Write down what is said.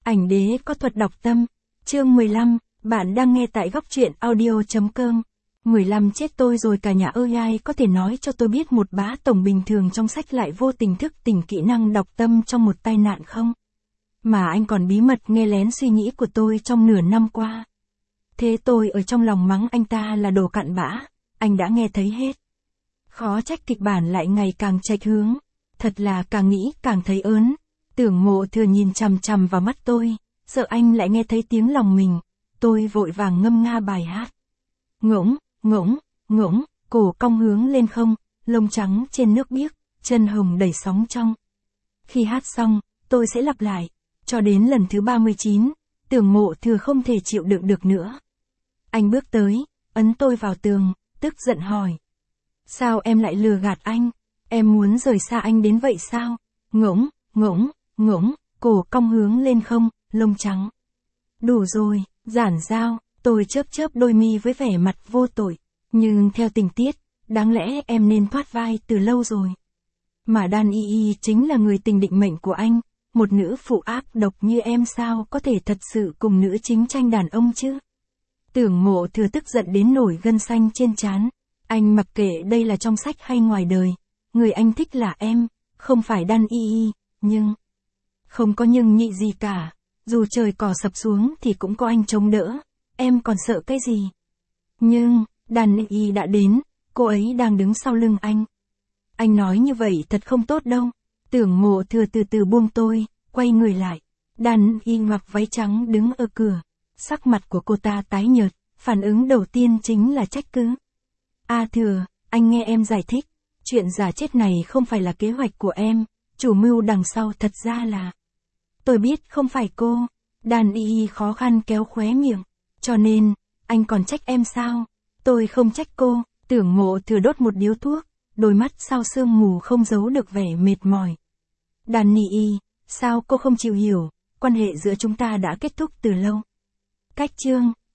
Ảnh đế có thuật đọc tâm. Chương 15, bạn đang nghe tại góc truyện audio.com. 15 chết tôi rồi cả nhà ơi, ai có thể nói cho tôi biết một bá tổng bình thường trong sách lại vô tình thức tỉnh kỹ năng đọc tâm trong một tai nạn không? Mà anh còn bí mật nghe lén suy nghĩ của tôi trong nửa năm qua. Thế tôi ở trong lòng mắng anh ta là đồ cặn bã, anh đã nghe thấy hết. Khó trách kịch bản lại ngày càng chệch hướng. Thật là càng nghĩ càng thấy ớn. Tưởng Mộ Thừa nhìn chằm chằm vào mắt tôi, sợ anh lại nghe thấy tiếng lòng mình. Tôi vội vàng ngâm nga bài hát. Ngỗng, ngỗng, ngỗng, cổ cong hướng lên không, lông trắng trên nước biếc, chân hồng đầy sóng trong. Khi hát xong, tôi sẽ lặp lại, cho đến lần thứ 39, Tưởng Mộ Thừa không thể chịu đựng được nữa. Anh bước tới, ấn tôi vào tường, tức giận hỏi. Sao em lại lừa gạt anh? Em muốn rời xa anh đến vậy sao? Ngỗng, ngỗng, ngỗng, cổ cong hướng lên không, lông trắng. Đủ rồi, giản giao, tôi chớp chớp đôi mi với vẻ mặt vô tội. Nhưng theo tình tiết, đáng lẽ em nên thoát vai từ lâu rồi. Mà Đan Y Y chính là người tình định mệnh của anh. Một nữ phụ ác độc như em sao có thể thật sự cùng nữ chính tranh đàn ông chứ? Tưởng Mộ Thừa tức giận đến nổi gân xanh trên trán. Anh mặc kệ đây là trong sách hay ngoài đời. Người anh thích là em, không phải Đan Y Y, nhưng... Không có nhưng nhị gì cả. Dù trời cỏ sập xuống thì cũng có anh chống đỡ. Em còn sợ cái gì? Nhưng, Đan Y Y đã đến, cô ấy đang đứng sau lưng anh. Anh nói như vậy thật không tốt đâu. Tưởng Mộ Thừa từ từ buông tôi, quay người lại. Đan Y mặc váy trắng đứng ở cửa. Sắc mặt của cô ta tái nhợt, phản ứng đầu tiên chính là trách cứ. A Thừa, anh nghe em giải thích. Chuyện giả chết này không phải là kế hoạch của em. Chủ mưu đằng sau thật ra là... Tôi biết không phải cô. Đan Y khó khăn kéo khóe miệng. Cho nên, anh còn trách em sao? Tôi không trách cô. Tưởng Mộ Thừa đốt một điếu thuốc. Đôi mắt sau sương mù không giấu được vẻ mệt mỏi. Đan Y, sao cô không chịu hiểu? Quan hệ giữa chúng ta đã kết thúc từ lâu. Cách chương.